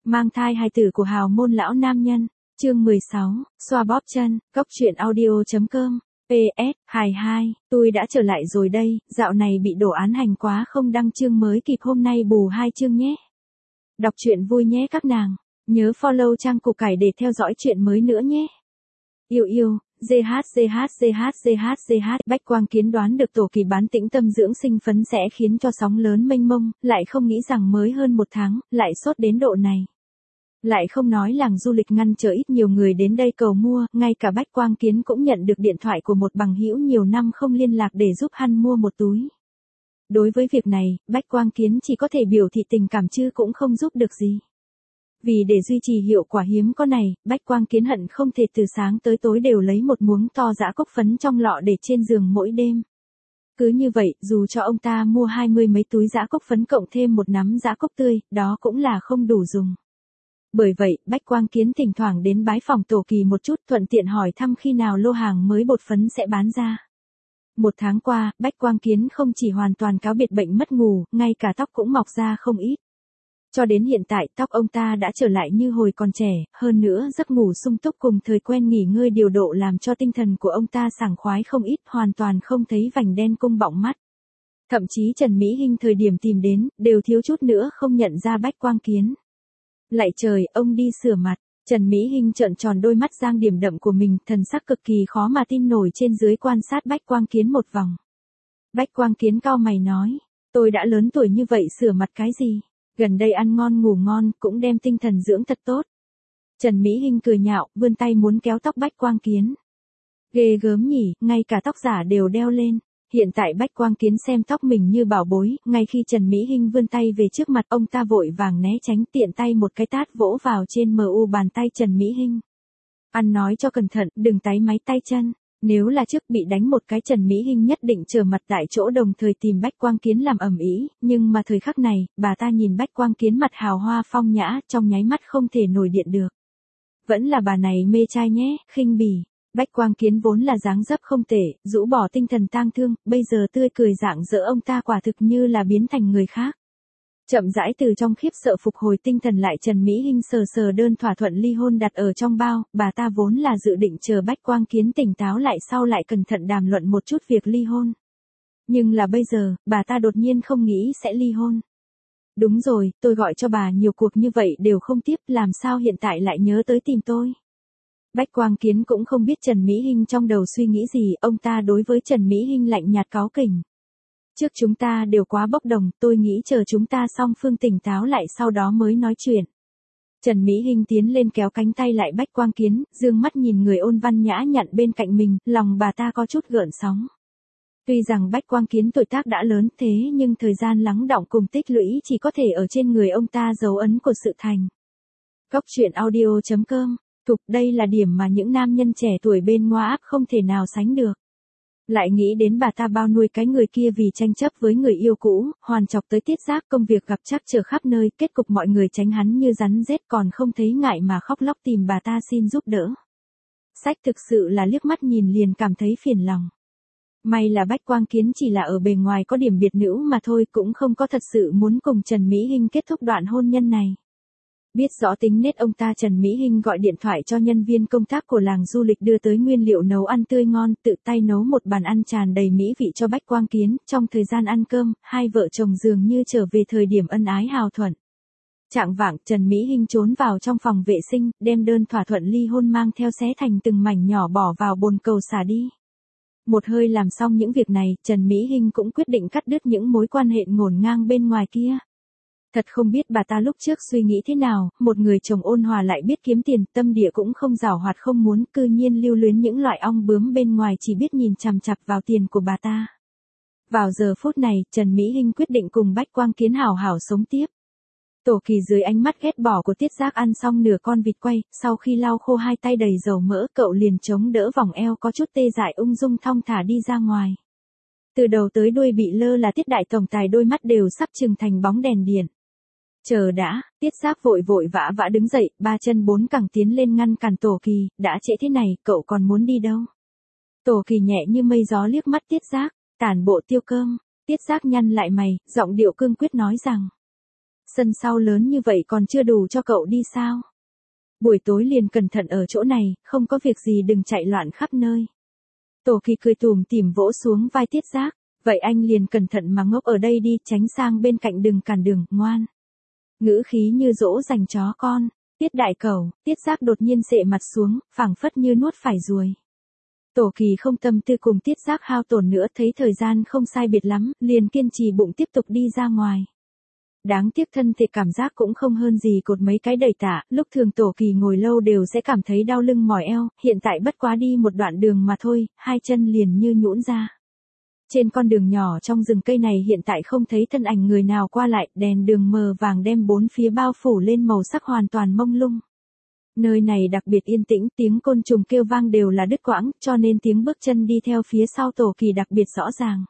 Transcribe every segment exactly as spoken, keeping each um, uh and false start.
Mang thai hài tử của hào môn lão nam nhân. Chương mười sáu, xoa bóp chân, góc truyện audio chấm com. pê ét, hài hai, tôi đã trở lại rồi đây, dạo này bị đổ án hành quá không đăng chương mới kịp hôm nay bù hai chương nhé. Đọc truyện vui nhé các nàng, nhớ follow trang củ cải để theo dõi chuyện mới nữa nhé. Yêu yêu, giê hát giê hát giê hát giê hát giê hát, Bách Quang Kiến đoán được Tổ Kỳ bán tĩnh tâm dưỡng sinh phấn sẽ khiến cho sóng lớn mênh mông, lại không nghĩ rằng mới hơn một tháng, lại sốt đến độ này. Lại không nói làng du lịch ngăn trở ít nhiều người đến đây cầu mua, ngay cả Bách Quang Kiến cũng nhận được điện thoại của một bằng hữu nhiều năm không liên lạc để giúp hắn mua một túi. Đối với việc này, Bách Quang Kiến chỉ có thể biểu thị tình cảm chứ cũng không giúp được gì. Vì để duy trì hiệu quả hiếm có này, Bách Quang Kiến hận không thể từ sáng tới tối đều lấy một muỗng to dã cốc phấn trong lọ để trên giường mỗi đêm. Cứ như vậy, dù cho ông ta mua hai mươi mấy túi dã cốc phấn cộng thêm một nắm dã cốc tươi, đó cũng là không đủ dùng. Bởi vậy, Bách Quang Kiến thỉnh thoảng đến bái phòng Tổ Kỳ một chút, thuận tiện hỏi thăm khi nào lô hàng mới bột phấn sẽ bán ra. Một tháng qua, Bách Quang Kiến không chỉ hoàn toàn cáo biệt bệnh mất ngủ, ngay cả tóc cũng mọc ra không ít. Cho đến hiện tại, tóc ông ta đã trở lại như hồi còn trẻ, hơn nữa giấc ngủ sung túc cùng thời quen nghỉ ngơi điều độ làm cho tinh thần của ông ta sảng khoái không ít, hoàn toàn không thấy vành đen cung bọng mắt. Thậm chí Trần Mỹ Hinh thời điểm tìm đến, đều thiếu chút nữa không nhận ra Bách Quang Kiến. Lạy trời, ông đi sửa mặt. Trần Mỹ Hinh trợn tròn đôi mắt giang điểm đậm của mình, thần sắc cực kỳ khó mà tin nổi trên dưới quan sát Bách Quang Kiến một vòng. Bách Quang Kiến cau mày nói, tôi đã lớn tuổi như vậy sửa mặt cái gì? Gần đây ăn ngon ngủ ngon, cũng đem tinh thần dưỡng thật tốt. Trần Mỹ Hinh cười nhạo, vươn tay muốn kéo tóc Bách Quang Kiến. Ghê gớm nhỉ, ngay cả tóc giả đều đeo lên. Hiện tại Bách Quang Kiến xem tóc mình như bảo bối, ngay khi Trần Mỹ Hinh vươn tay về trước mặt ông ta vội vàng né tránh, tiện tay một cái tát vỗ vào trên mờ u bàn tay Trần Mỹ Hinh. Ăn nói cho cẩn thận, đừng táy máy tay chân. Nếu là trước bị đánh một cái Trần Mỹ Hinh nhất định trở mặt tại chỗ đồng thời tìm Bách Quang Kiến làm ầm ĩ, nhưng mà thời khắc này, bà ta nhìn Bách Quang Kiến mặt hào hoa phong nhã, trong nháy mắt không thể nổi điện được. Vẫn là bà này mê trai nhé, khinh bỉ. Bách Quang Kiến vốn là dáng dấp không tệ, rũ bỏ tinh thần tang thương, bây giờ tươi cười rạng rỡ ông ta quả thực như là biến thành người khác. Chậm rãi từ trong khiếp sợ phục hồi tinh thần lại, Trần Mỹ Hinh sờ sờ đơn thỏa thuận ly hôn đặt ở trong bao, bà ta vốn là dự định chờ Bách Quang Kiến tỉnh táo lại sau lại cẩn thận đàm luận một chút việc ly hôn. Nhưng là bây giờ, bà ta đột nhiên không nghĩ sẽ ly hôn. Đúng rồi, tôi gọi cho bà nhiều cuộc như vậy đều không tiếp, làm sao hiện tại lại nhớ tới tìm tôi? Bách Quang Kiến cũng không biết Trần Mỹ Hinh trong đầu suy nghĩ gì, ông ta đối với Trần Mỹ Hinh lạnh nhạt cáu kỉnh. Trước chúng ta đều quá bốc đồng, tôi nghĩ chờ chúng ta song phương tỉnh táo lại sau đó mới nói chuyện. Trần Mỹ Hinh tiến lên kéo cánh tay lại Bách Quang Kiến, dương mắt nhìn người ôn văn nhã nhặn bên cạnh mình, lòng bà ta có chút gợn sóng. Tuy rằng Bách Quang Kiến tuổi tác đã lớn thế nhưng thời gian lắng đọng cùng tích lũy chỉ có thể ở trên người ông ta dấu ấn của sự thành. Góc truyện audio chấm com. Thục, đây là điểm mà những nam nhân trẻ tuổi bên ngoa áp không thể nào sánh được. Lại nghĩ đến bà ta bao nuôi cái người kia vì tranh chấp với người yêu cũ, hoàn chọc tới Tiết Giác, công việc gặp trắc trở khắp nơi, kết cục mọi người tránh hắn như rắn rết còn không thấy ngại mà khóc lóc tìm bà ta xin giúp đỡ. Sách thực sự là liếc mắt nhìn liền cảm thấy phiền lòng. May là Bách Quang Kiến chỉ là ở bề ngoài có điểm biệt nữ mà thôi, cũng không có thật sự muốn cùng Trần Mỹ Hinh kết thúc đoạn hôn nhân này. Biết rõ tính nết ông ta, Trần Mỹ Hinh gọi điện thoại cho nhân viên công tác của làng du lịch đưa tới nguyên liệu nấu ăn tươi ngon, tự tay nấu một bàn ăn tràn đầy mỹ vị cho Bách Quang Kiến. Trong thời gian ăn cơm, hai vợ chồng dường như trở về thời điểm ân ái hào thuận. Chạng vạng, Trần Mỹ Hinh trốn vào trong phòng vệ sinh, đem đơn thỏa thuận ly hôn mang theo xé thành từng mảnh nhỏ bỏ vào bồn cầu xả đi. Một hơi làm xong những việc này, Trần Mỹ Hinh cũng quyết định cắt đứt những mối quan hệ ngổn ngang bên ngoài kia. Thật không biết bà ta lúc trước suy nghĩ thế nào, một người chồng ôn hòa lại biết kiếm tiền, tâm địa cũng không giàu hoạt không muốn, cư nhiên lưu luyến những loại ong bướm bên ngoài chỉ biết nhìn chằm chằm vào tiền của bà ta. Vào giờ phút này, Trần Mỹ Hinh quyết định cùng Bách Quang Kiến hảo hảo sống tiếp. Tổ Kỳ dưới ánh mắt ghét bỏ của Tiết Giác ăn xong nửa con vịt quay, sau khi lau khô hai tay đầy dầu mỡ, cậu liền chống đỡ vòng eo có chút tê dại ung dung thong thả đi ra ngoài. Từ đầu tới đuôi bị lơ là Tiết đại tổng tài đôi mắt đều sắp trừng thành bóng đèn điện. Chờ đã, Tiết Giác vội vội vã vã đứng dậy, ba chân bốn cẳng tiến lên ngăn cản Tổ Kỳ, đã trễ thế này, cậu còn muốn đi đâu? Tổ Kỳ nhẹ như mây gió liếc mắt Tiết Giác, tản bộ tiêu cơm. Tiết Giác nhăn lại mày, giọng điệu cương quyết nói rằng. Sân sau lớn như vậy còn chưa đủ cho cậu đi sao? Buổi tối liền cẩn thận ở chỗ này, không có việc gì đừng chạy loạn khắp nơi. Tổ Kỳ cười tủm tỉm vỗ xuống vai Tiết Giác, vậy anh liền cẩn thận mà ngốc ở đây đi, tránh sang bên cạnh đừng cản đường, ngoan. Ngữ khí như dỗ dành chó con. Tiết đại cẩu, Tiết Giác đột nhiên xệ mặt xuống, phảng phất như nuốt phải ruồi. Tổ Kỳ không tâm tư cùng Tiết Giác hao tổn nữa, thấy thời gian không sai biệt lắm, liền kiên trì bụng tiếp tục đi ra ngoài. Đáng tiếc thân thể cảm giác cũng không hơn gì cột mấy cái đẩy tạ, lúc thường Tổ Kỳ ngồi lâu đều sẽ cảm thấy đau lưng mỏi eo, hiện tại bất quá đi một đoạn đường mà thôi, hai chân liền như nhũn ra. Trên con đường nhỏ trong rừng cây này hiện tại không thấy thân ảnh người nào qua lại, đèn đường mờ vàng đem bốn phía bao phủ lên màu sắc hoàn toàn mông lung. Nơi này đặc biệt yên tĩnh, tiếng côn trùng kêu vang đều là đứt quãng, cho nên tiếng bước chân đi theo phía sau Tổ Kỳ đặc biệt rõ ràng.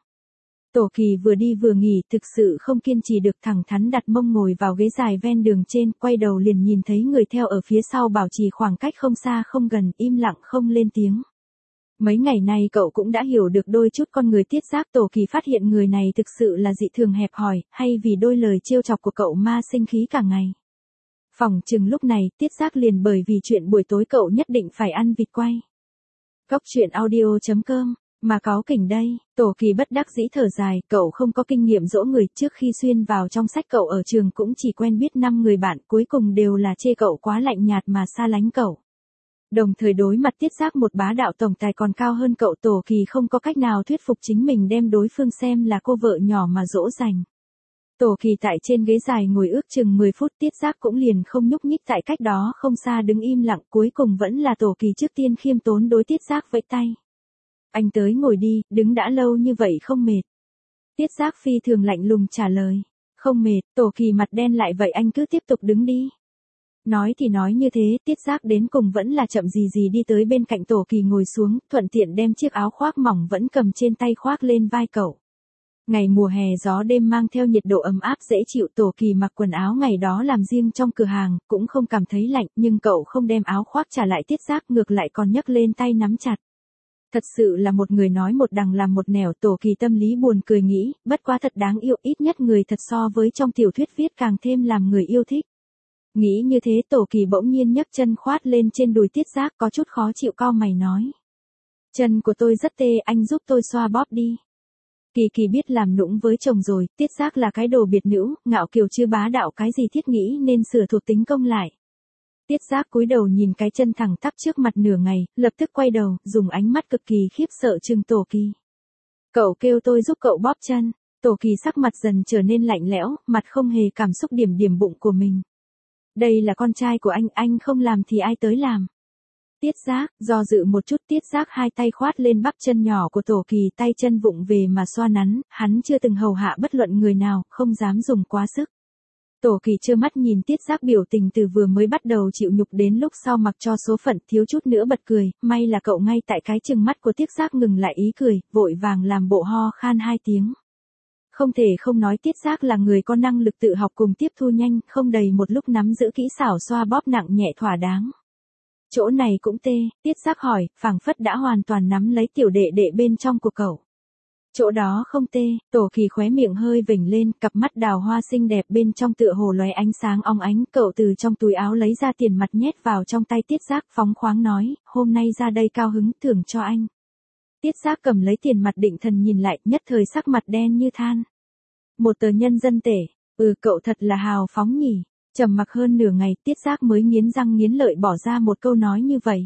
Tổ Kỳ vừa đi vừa nghỉ, thực sự không kiên trì được, thẳng thắn đặt mông ngồi vào ghế dài ven đường trên, quay đầu liền nhìn thấy người theo ở phía sau bảo trì khoảng cách không xa không gần, im lặng không lên tiếng. Mấy ngày nay cậu cũng đã hiểu được đôi chút con người Tiết Giác. Tổ Kỳ phát hiện người này thực sự là dị thường hẹp hòi, hay vì đôi lời trêu chọc của cậu ma sinh khí cả ngày. Phỏng chừng lúc này Tiết Giác liền bởi vì chuyện buổi tối cậu nhất định phải ăn vịt quay. Cóc truyện audio chấm com mà cáu kỉnh đây. Tổ Kỳ bất đắc dĩ thở dài, cậu không có kinh nghiệm dỗ người, trước khi xuyên vào trong sách cậu ở trường cũng chỉ quen biết năm người bạn, cuối cùng đều là chê cậu quá lạnh nhạt mà xa lánh cậu. Đồng thời đối mặt Tiết Giác một bá đạo tổng tài còn cao hơn cậu, Tổ Kỳ không có cách nào thuyết phục chính mình đem đối phương xem là cô vợ nhỏ mà dỗ dành. Tổ Kỳ tại trên ghế dài ngồi ước chừng mười phút, Tiết Giác cũng liền không nhúc nhích tại cách đó không xa đứng im lặng, cuối cùng vẫn là Tổ Kỳ trước tiên khiêm tốn đối Tiết Giác vẫy tay. Anh tới ngồi đi, đứng đã lâu như vậy không mệt. Tiết Giác phi thường lạnh lùng trả lời. Không mệt. Tổ Kỳ mặt đen lại, vậy anh cứ tiếp tục đứng đi. Nói thì nói như thế, Tiết Giác đến cùng vẫn là chậm gì gì đi tới bên cạnh Tổ Kỳ ngồi xuống, thuận tiện đem chiếc áo khoác mỏng vẫn cầm trên tay khoác lên vai cậu. Ngày mùa hè gió đêm mang theo nhiệt độ ấm áp dễ chịu, Tổ Kỳ mặc quần áo ngày đó làm riêng trong cửa hàng, cũng không cảm thấy lạnh, nhưng cậu không đem áo khoác trả lại Tiết Giác, ngược lại còn nhấc lên tay nắm chặt. Thật sự là một người nói một đằng làm một nẻo. Tổ Kỳ tâm lý buồn cười nghĩ, bất quá thật đáng yêu, ít nhất người thật so với trong tiểu thuyết viết càng thêm làm người yêu thích. Nghĩ như thế, Tổ Kỳ bỗng nhiên nhấc chân khoát lên trên đùi Tiết Giác, có chút khó chịu cau mày nói. Chân của tôi rất tê, anh giúp tôi xoa bóp đi. Kỳ Kỳ biết làm nũng với chồng rồi, Tiết Giác là cái đồ biệt nữ, ngạo kiều chưa bá đạo cái gì thiết nghĩ nên sửa thuộc tính công lại. Tiết Giác cúi đầu nhìn cái chân thẳng tắp trước mặt nửa ngày, lập tức quay đầu, dùng ánh mắt cực kỳ khiếp sợ trừng Tổ Kỳ. Cậu kêu tôi giúp cậu bóp chân. Tổ Kỳ sắc mặt dần trở nên lạnh lẽo, mặt không hề cảm xúc điểm điểm bụng của mình. Đây là con trai của anh, anh không làm thì ai tới làm. Tiết Giác, do dự một chút, Tiết Giác hai tay khoát lên bắp chân nhỏ của Tổ Kỳ, tay chân vụng về mà xoa nắn, hắn chưa từng hầu hạ bất luận người nào, không dám dùng quá sức. Tổ Kỳ trơ mắt nhìn Tiết Giác biểu tình từ vừa mới bắt đầu chịu nhục đến lúc sau mặc cho số phận, thiếu chút nữa bật cười, may là cậu ngay tại cái chừng mắt của Tiết Giác ngừng lại ý cười, vội vàng làm bộ ho khan hai tiếng. Không thể không nói Tiết Giác là người có năng lực tự học cùng tiếp thu nhanh, không đầy một lúc nắm giữ kỹ xảo xoa bóp nặng nhẹ thỏa đáng. Chỗ này cũng tê, Tiết Giác hỏi, phảng phất đã hoàn toàn nắm lấy tiểu đệ đệ bên trong của cậu. Chỗ đó không tê. Tổ Kỳ khóe miệng hơi vểnh lên, cặp mắt đào hoa xinh đẹp bên trong tựa hồ lóe ánh sáng óng ánh, cậu từ trong túi áo lấy ra tiền mặt nhét vào trong tay Tiết Giác, phóng khoáng nói, hôm nay ra đây cao hứng, thưởng cho anh. Tiết Giác cầm lấy tiền mặt định thần nhìn lại, nhất thời sắc mặt đen như than. Một tờ nhân dân tệ, ừ cậu thật là hào phóng nhỉ. Trầm mặc hơn nửa ngày, Tiết Giác mới nghiến răng nghiến lợi bỏ ra một câu nói như vậy.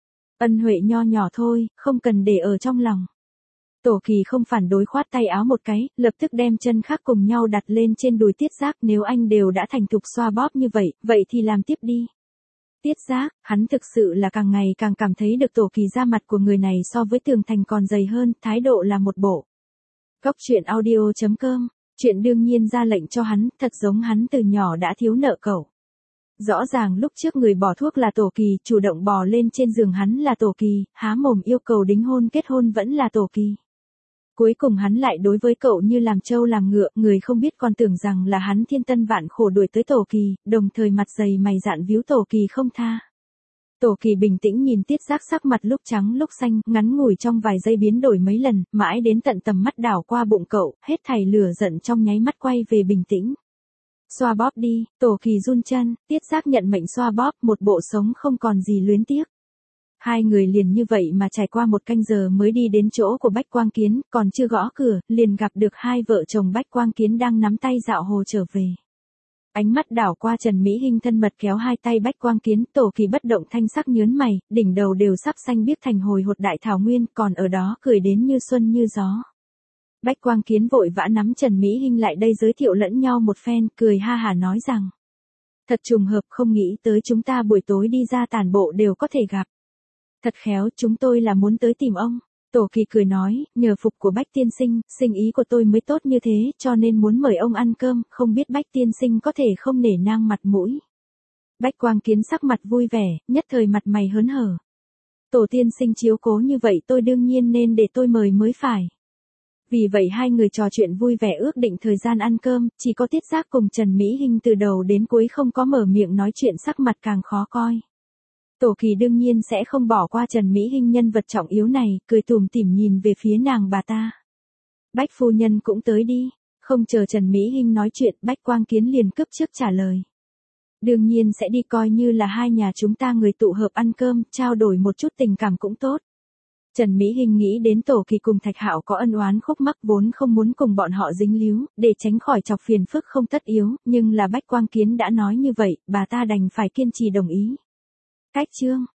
Ân huệ nho nhỏ thôi, không cần để ở trong lòng. Tổ Kỳ không phản đối, khoát tay áo một cái, lập tức đem chân khác cùng nhau đặt lên trên đùi Tiết Giác, nếu anh đều đã thành thục xoa bóp như vậy, vậy thì làm tiếp đi. Tiết Giác, hắn thực sự là càng ngày càng cảm thấy được Tổ Kỳ da mặt của người này so với tường thành còn dày hơn, thái độ là một bộ. Cóc truyện audio chấm com, chuyện đương nhiên ra lệnh cho hắn, thật giống hắn từ nhỏ đã thiếu nợ cậu. Rõ ràng lúc trước người bỏ thuốc là Tổ Kỳ, chủ động bò lên trên giường hắn là Tổ Kỳ, há mồm yêu cầu đính hôn kết hôn vẫn là Tổ Kỳ. Cuối cùng hắn lại đối với cậu như làm trâu làm ngựa, người không biết còn tưởng rằng là hắn thiên tân vạn khổ đuổi tới Tổ Kỳ, đồng thời mặt dày mày dạn víu Tổ Kỳ không tha. Tổ Kỳ bình tĩnh nhìn Tiết Giác, sắc mặt lúc trắng lúc xanh, ngắn ngủi trong vài giây biến đổi mấy lần, mãi đến tận tầm mắt đảo qua bụng cậu, hết thảy lửa giận trong nháy mắt quay về bình tĩnh. Xoa bóp đi, Tổ Kỳ run chân, Tiết Giác nhận mệnh xoa bóp, một bộ sống không còn gì luyến tiếc. Hai người liền như vậy mà trải qua một canh giờ mới đi đến chỗ của Bách Quang Kiến, còn chưa gõ cửa, liền gặp được hai vợ chồng Bách Quang Kiến đang nắm tay dạo hồ trở về. Ánh mắt đảo qua Trần Mỹ Hinh thân mật kéo hai tay Bách Quang Kiến, Tổ Kỳ bất động thanh sắc nhớn mày, đỉnh đầu đều sắp xanh biếc thành hồi hột đại thảo nguyên, còn ở đó cười đến như xuân như gió. Bách Quang Kiến vội vã nắm Trần Mỹ Hinh lại đây giới thiệu lẫn nhau một phen, cười ha hả nói rằng. Thật trùng hợp, không nghĩ tới chúng ta buổi tối đi ra tản bộ đều có thể gặp. Thật khéo, chúng tôi là muốn tới tìm ông. Tổ Kỳ cười nói, nhờ phục của Bách tiên sinh, sinh ý của tôi mới tốt như thế, cho nên muốn mời ông ăn cơm, không biết Bách tiên sinh có thể không nể nang mặt mũi. Bách Quang Kiến sắc mặt vui vẻ, nhất thời mặt mày hớn hở. Tổ tiên sinh chiếu cố như vậy tôi đương nhiên nên để tôi mời mới phải. Vì vậy hai người trò chuyện vui vẻ ước định thời gian ăn cơm, chỉ có Tiết Giác cùng Trần Mỹ Hinh từ đầu đến cuối không có mở miệng nói chuyện, sắc mặt càng khó coi. Tổ Kỳ đương nhiên sẽ không bỏ qua Trần Mỹ Hinh nhân vật trọng yếu này, cười tủm tỉm nhìn về phía nàng bà ta. Bách phu nhân cũng tới đi, không chờ Trần Mỹ Hinh nói chuyện, Bách Quang Kiến liền cướp trước trả lời. Đương nhiên sẽ đi, coi như là hai nhà chúng ta người tụ hợp ăn cơm, trao đổi một chút tình cảm cũng tốt. Trần Mỹ Hinh nghĩ đến Tổ Kỳ cùng Thạch Hạo có ân oán khúc mắc, vốn không muốn cùng bọn họ dính líu, để tránh khỏi chọc phiền phức không tất yếu, nhưng là Bách Quang Kiến đã nói như vậy, bà ta đành phải kiên trì đồng ý. Cách chương